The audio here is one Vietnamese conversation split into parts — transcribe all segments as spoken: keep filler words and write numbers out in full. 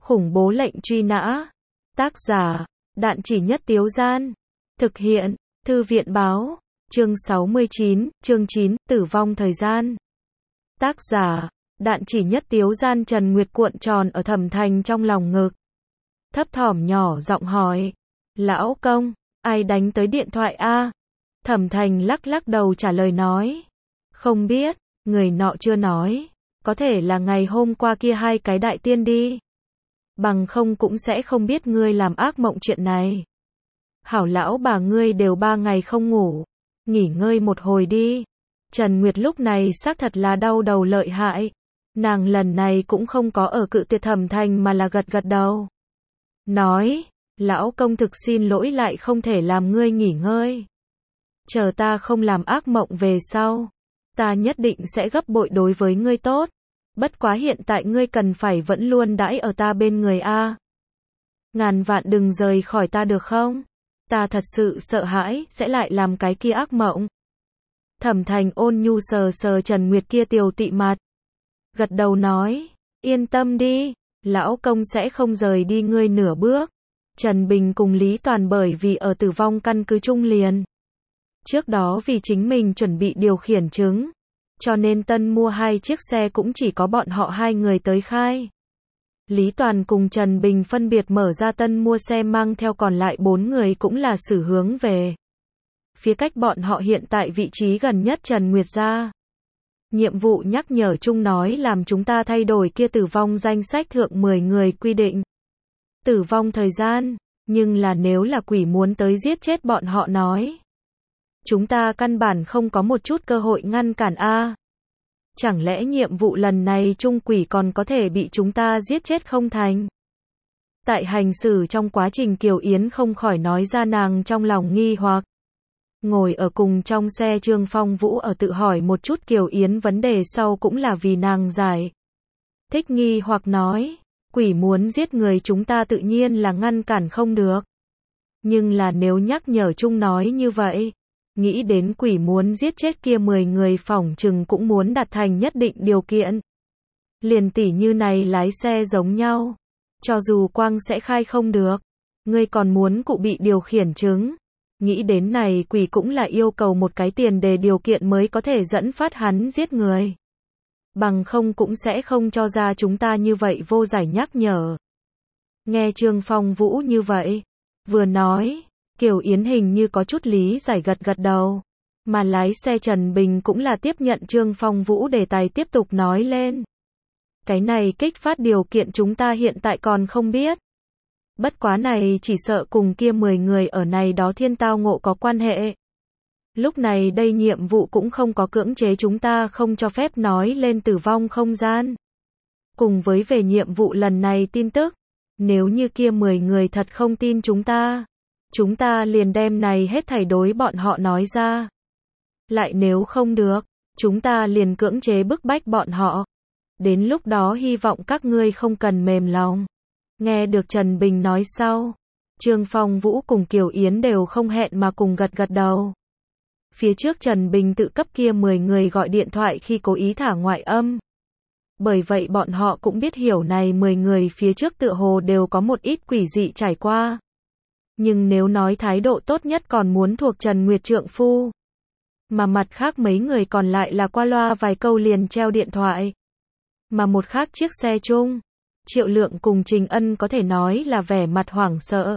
Khủng bố lệnh truy nã. Tác giả, Đạn Chỉ Nhất Tiếu Gian. Thực hiện, Thư viện Báo. Chương sáu mươi chín, chương chín, Tử vong thời gian. Tác giả, Đạn Chỉ Nhất Tiếu Gian. Trần Nguyệt cuộn tròn ở Thẩm Thành trong lòng ngực. Thấp thỏm nhỏ giọng hỏi. Lão công, ai đánh tới điện thoại a? Thẩm Thành lắc lắc đầu trả lời nói. Không biết, người nọ chưa nói. Có thể là ngày hôm qua kia hai cái đại tiên đi. Bằng không cũng sẽ không biết ngươi làm ác mộng chuyện này. Hảo lão bà ngươi đều ba ngày không ngủ. Nghỉ ngơi một hồi đi. Trần Nguyệt lúc này xác thật là đau đầu lợi hại. Nàng lần này cũng không có ở cự tuyệt Thẩm Thành mà là gật gật đầu. Nói, lão công thực xin lỗi lại không thể làm ngươi nghỉ ngơi. Chờ ta không làm ác mộng về sau. Ta nhất định sẽ gấp bội đối với ngươi tốt. Bất quá hiện tại ngươi cần phải vẫn luôn đãi ở ta bên người a. Ngàn vạn đừng rời khỏi ta được không? Ta thật sự sợ hãi sẽ lại làm cái kia ác mộng. Thẩm Thành ôn nhu sờ sờ Trần Nguyệt kia tiều tị mặt. Gật đầu nói, yên tâm đi, lão công sẽ không rời đi ngươi nửa bước. Trần Bình cùng Lý Toàn bởi vì ở tử vong căn cứ Trung liền. Trước đó vì chính mình chuẩn bị điều khiển chứng. Cho nên tân mua hai chiếc xe cũng chỉ có bọn họ hai người tới khai. Lý Toàn cùng Trần Bình phân biệt mở ra tân mua xe mang theo còn lại bốn người cũng là xử hướng về. Phía cách bọn họ hiện tại vị trí gần nhất Trần Nguyệt ra. Nhiệm vụ nhắc nhở chung nói làm chúng ta thay đổi kia tử vong danh sách thượng mười người quy định. Tử vong thời gian, nhưng là nếu là quỷ muốn tới giết chết bọn họ nói. Chúng ta căn bản không có một chút cơ hội ngăn cản a. Chẳng lẽ nhiệm vụ lần này chung quỷ còn có thể bị chúng ta giết chết không thành? Tại hành xử trong quá trình Kiều Yến không khỏi nói ra nàng trong lòng nghi hoặc. Ngồi ở cùng trong xe Trương Phong Vũ ở tự hỏi một chút Kiều Yến vấn đề sau cũng là vì nàng giải. Thích nghi hoặc nói, quỷ muốn giết người chúng ta tự nhiên là ngăn cản không được. Nhưng là nếu nhắc nhở chung nói như vậy, nghĩ đến quỷ muốn giết chết kia mười người phỏng chừng cũng muốn đạt thành nhất định điều kiện. Liền tỉ như này lái xe giống nhau. Cho dù quang sẽ khai không được. Ngươi còn muốn cụ bị điều khiển chứng. Nghĩ đến này quỷ cũng là yêu cầu một cái tiền đề điều kiện mới có thể dẫn phát hắn giết người. Bằng không cũng sẽ không cho ra chúng ta như vậy vô giải nhắc nhở. Nghe Trương Phong Vũ như vậy. Vừa nói. Kiều Yến hình như có chút lý giải gật gật đầu. Mà lái xe Trần Bình cũng là tiếp nhận Trương Phong Vũ đề tài tiếp tục nói lên. Cái này kích phát điều kiện chúng ta hiện tại còn không biết. Bất quá này chỉ sợ cùng kia mười người ở này đó thiên tao ngộ có quan hệ. Lúc này đây nhiệm vụ cũng không có cưỡng chế chúng ta không cho phép nói lên tử vong không gian. Cùng với về nhiệm vụ lần này tin tức. Nếu như kia mười người thật không tin chúng ta. Chúng ta liền đem này hết thảy đối bọn họ nói ra. Lại nếu không được, chúng ta liền cưỡng chế bức bách bọn họ. Đến lúc đó hy vọng các ngươi không cần mềm lòng. Nghe được Trần Bình nói sau. Trương Phong Vũ cùng Kiều Yến đều không hẹn mà cùng gật gật đầu. Phía trước Trần Bình tự cấp kia mười người gọi điện thoại khi cố ý thả ngoại âm. Bởi vậy bọn họ cũng biết hiểu này mười người phía trước tựa hồ đều có một ít quỷ dị trải qua. Nhưng nếu nói thái độ tốt nhất còn muốn thuộc Trần Nguyệt trượng phu. Mà mặt khác mấy người còn lại là qua loa vài câu liền treo điện thoại. Mà một khác chiếc xe chung. Triệu Lượng cùng Trình Ân có thể nói là vẻ mặt hoảng sợ.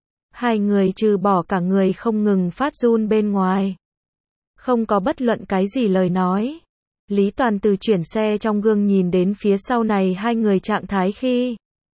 Hai người trừ bỏ cả người không ngừng phát run bên ngoài. Không có bất luận cái gì lời nói. Lý Toàn từ chuyển xe trong gương nhìn đến phía sau này hai người trạng thái khi.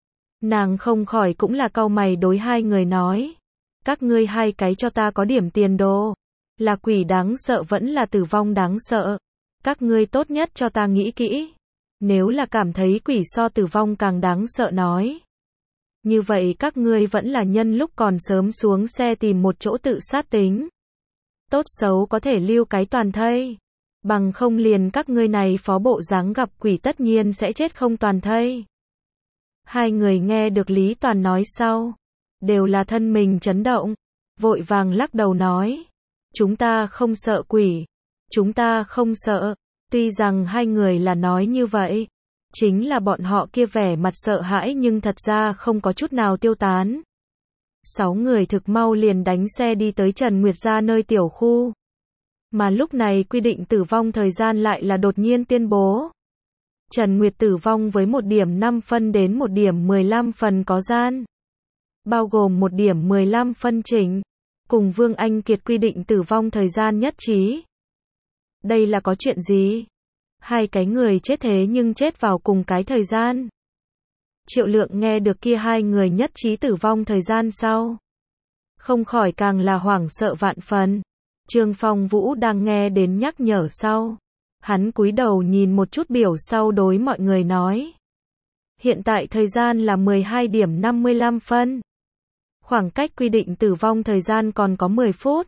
Nàng không khỏi cũng là cau mày đối hai người nói. Các ngươi hai cái cho ta có điểm tiền đồ. Là quỷ đáng sợ vẫn là tử vong đáng sợ. Các ngươi tốt nhất cho ta nghĩ kỹ. Nếu là cảm thấy quỷ so tử vong càng đáng sợ nói. Như vậy các ngươi vẫn là nhân lúc còn sớm xuống xe tìm một chỗ tự sát tính. Tốt xấu có thể lưu cái toàn thây. Bằng không liền các ngươi này phó bộ dáng gặp quỷ tất nhiên sẽ chết không toàn thây. Hai người nghe được Lý Toàn nói sau. Đều là thân mình chấn động. Vội vàng lắc đầu nói. Chúng ta không sợ quỷ. Chúng ta không sợ. Tuy rằng hai người là nói như vậy. Chính là bọn họ kia vẻ mặt sợ hãi nhưng thật ra không có chút nào tiêu tán. Sáu người thực mau liền đánh xe đi tới Trần Nguyệt gia nơi tiểu khu. Mà lúc này quy định tử vong thời gian lại là đột nhiên tuyên bố. Trần Nguyệt tử vong với một điểm năm phân đến một điểm mười lăm phần có gian. Bao gồm một điểm mười lăm phân chỉnh. Cùng Vương Anh Kiệt quy định tử vong thời gian nhất trí. Đây là có chuyện gì? Hai cái người chết thế nhưng chết vào cùng cái thời gian. Triệu Lượng nghe được kia hai người nhất trí tử vong thời gian sau. Không khỏi càng là hoảng sợ vạn phần. Trương Phong Vũ đang nghe đến nhắc nhở sau. Hắn cúi đầu nhìn một chút biểu sau đối mọi người nói. Hiện tại thời gian là mười hai điểm năm mươi lăm phân. Khoảng cách quy định tử vong thời gian còn có mười phút.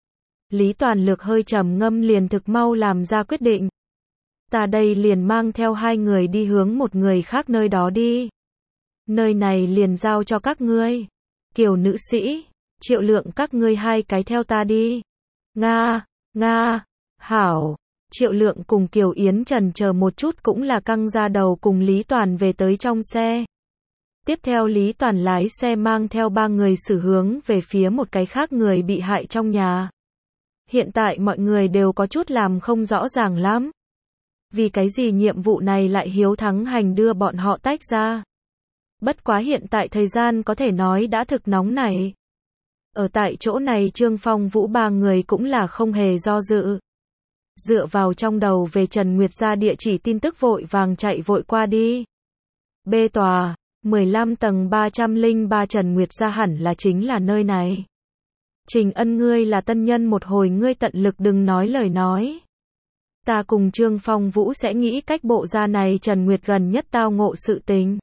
Lý Toàn Lược hơi trầm ngâm liền thực mau làm ra quyết định. Ta đây liền mang theo hai người đi hướng một người khác nơi đó đi. Nơi này liền giao cho các ngươi. Kiều nữ sĩ, Triệu Lượng các ngươi hai cái theo ta đi. Nga, Nga, hảo. Triệu Lượng cùng Kiều Yến Trần chờ một chút cũng là căng ra đầu cùng Lý Toàn về tới trong xe. Tiếp theo Lý Toàn lái xe mang theo ba người xử hướng về phía một cái khác người bị hại trong nhà. Hiện tại mọi người đều có chút làm không rõ ràng lắm. Vì cái gì nhiệm vụ này lại hiếu thắng hành đưa bọn họ tách ra. Bất quá hiện tại thời gian có thể nói đã thực nóng này. Ở tại chỗ này Trương Phong Vũ ba người cũng là không hề do dự. Dựa vào trong đầu về Trần Nguyệt gia địa chỉ tin tức vội vàng chạy vội qua đi. B tòa, mười lăm tầng ba trăm lẻ ba Trần Nguyệt gia hẳn là chính là nơi này. Trình Ân ngươi là tân nhân một hồi ngươi tận lực đừng nói lời nói. Ta cùng Trương Phong Vũ sẽ nghĩ cách bộ ra này Trần Nguyệt gần nhất tao ngộ sự tình.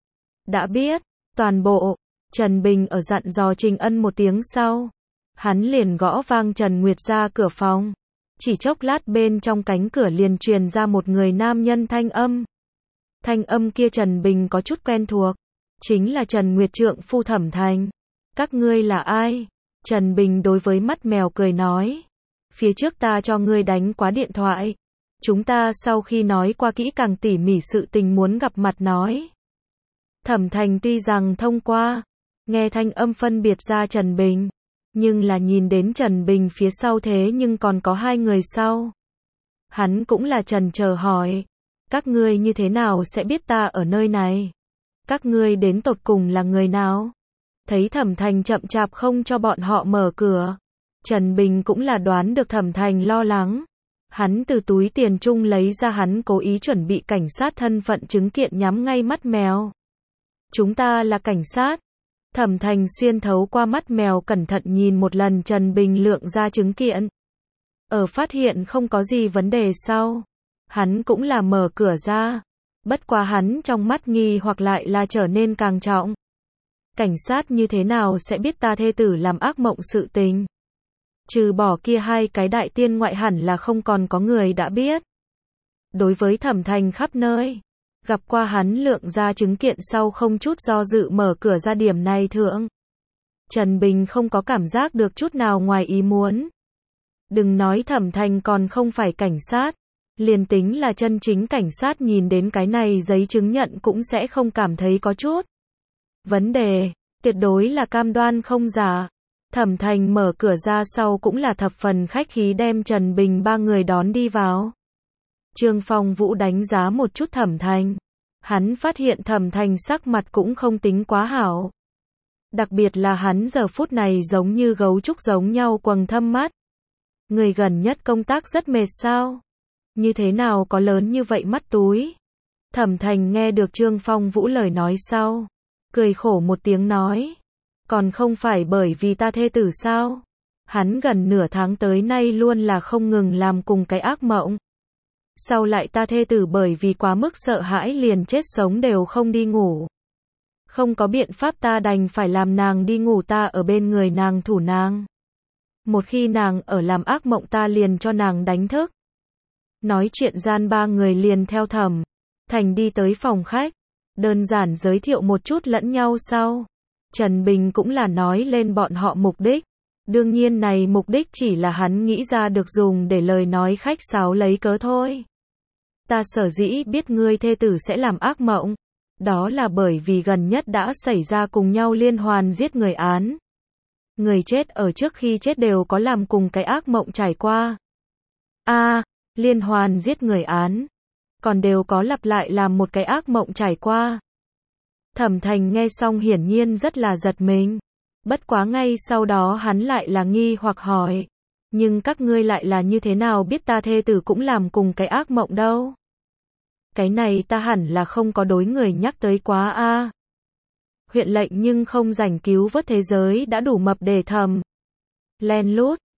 Đã biết, toàn bộ, Trần Bình ở dặn dò Trình Ân một tiếng sau. Hắn liền gõ vang Trần Nguyệt ra cửa phòng. Chỉ chốc lát bên trong cánh cửa liền truyền ra một người nam nhân thanh âm. Thanh âm kia Trần Bình có chút quen thuộc. Chính là Trần Nguyệt trượng phu Thẩm Thành. Các ngươi là ai? Trần Bình đối với mắt mèo cười nói. Phía trước ta cho ngươi đánh quá điện thoại. Chúng ta sau khi nói qua kỹ càng tỉ mỉ sự tình muốn gặp mặt nói. Thẩm Thành tuy rằng thông qua, nghe thanh âm phân biệt ra Trần Bình, nhưng là nhìn đến Trần Bình phía sau thế nhưng còn có hai người sau. Hắn cũng là trần chờ hỏi, các ngươi như thế nào sẽ biết ta ở nơi này? Các ngươi đến tột cùng là người nào? Thấy Thẩm Thành chậm chạp không cho bọn họ mở cửa, Trần Bình cũng là đoán được Thẩm Thành lo lắng. Hắn từ túi tiền chung lấy ra hắn cố ý chuẩn bị cảnh sát thân phận chứng kiện nhắm ngay mắt mèo. Chúng ta là cảnh sát. Thẩm Thành xuyên thấu qua mắt mèo cẩn thận nhìn một lần Trần Bình lượng ra chứng kiện. Ở phát hiện không có gì vấn đề sau, hắn cũng là mở cửa ra. Bất quá hắn trong mắt nghi hoặc lại là trở nên càng trọng. Cảnh sát như thế nào sẽ biết ta thê tử làm ác mộng sự tình? Trừ bỏ kia hai cái đại tiên ngoại hẳn là không còn có người đã biết. Đối với Thẩm Thành khắp nơi, gặp qua hắn lượng ra chứng kiện sau không chút do dự mở cửa ra điểm này thượng. Trần Bình không có cảm giác được chút nào ngoài ý muốn. Đừng nói Thẩm Thành còn không phải cảnh sát, liền tính là chân chính cảnh sát nhìn đến cái này giấy chứng nhận cũng sẽ không cảm thấy có chút vấn đề, tuyệt đối là cam đoan không giả. Thẩm Thành mở cửa ra sau cũng là thập phần khách khí đem Trần Bình ba người đón đi vào. Trương Phong Vũ đánh giá một chút Thẩm Thành. Hắn phát hiện Thẩm Thành sắc mặt cũng không tính quá hảo. Đặc biệt là hắn giờ phút này giống như gấu trúc giống nhau quầng thâm mắt. Người gần nhất công tác rất mệt sao? Như thế nào có lớn như vậy mắt túi? Thẩm Thành nghe được Trương Phong Vũ lời nói sau, cười khổ một tiếng nói. Còn không phải bởi vì ta thê tử sao? Hắn gần nửa tháng tới nay luôn là không ngừng làm cùng cái ác mộng. Sau lại ta thê tử bởi vì quá mức sợ hãi liền chết sống đều không đi ngủ. Không có biện pháp ta đành phải làm nàng đi ngủ ta ở bên người nàng thủ nàng. Một khi nàng ở làm ác mộng ta liền cho nàng đánh thức. Nói chuyện gian ba người liền theo Thẩm Thành đi tới phòng khách. Đơn giản giới thiệu một chút lẫn nhau sau. Trần Bình cũng là nói lên bọn họ mục đích. Đương nhiên này mục đích chỉ là hắn nghĩ ra được dùng để lời nói khách sáo lấy cớ thôi. Ta sở dĩ biết ngươi thê tử sẽ làm ác mộng, đó là bởi vì gần nhất đã xảy ra cùng nhau liên hoàn giết người án. Người chết ở trước khi chết đều có làm cùng cái ác mộng trải qua. A, à, liên hoàn giết người án, còn đều có lặp lại làm một cái ác mộng trải qua. Thẩm Thành nghe xong hiển nhiên rất là giật mình. Bất quá ngay sau đó hắn lại là nghi hoặc hỏi. Nhưng các ngươi lại là như thế nào biết ta thê tử cũng làm cùng cái ác mộng đâu? Cái này ta hẳn là không có đối người nhắc tới quá a. À. Huyện lệnh nhưng không rảnh cứu vớt thế giới đã đủ mập để thầm. Len lút,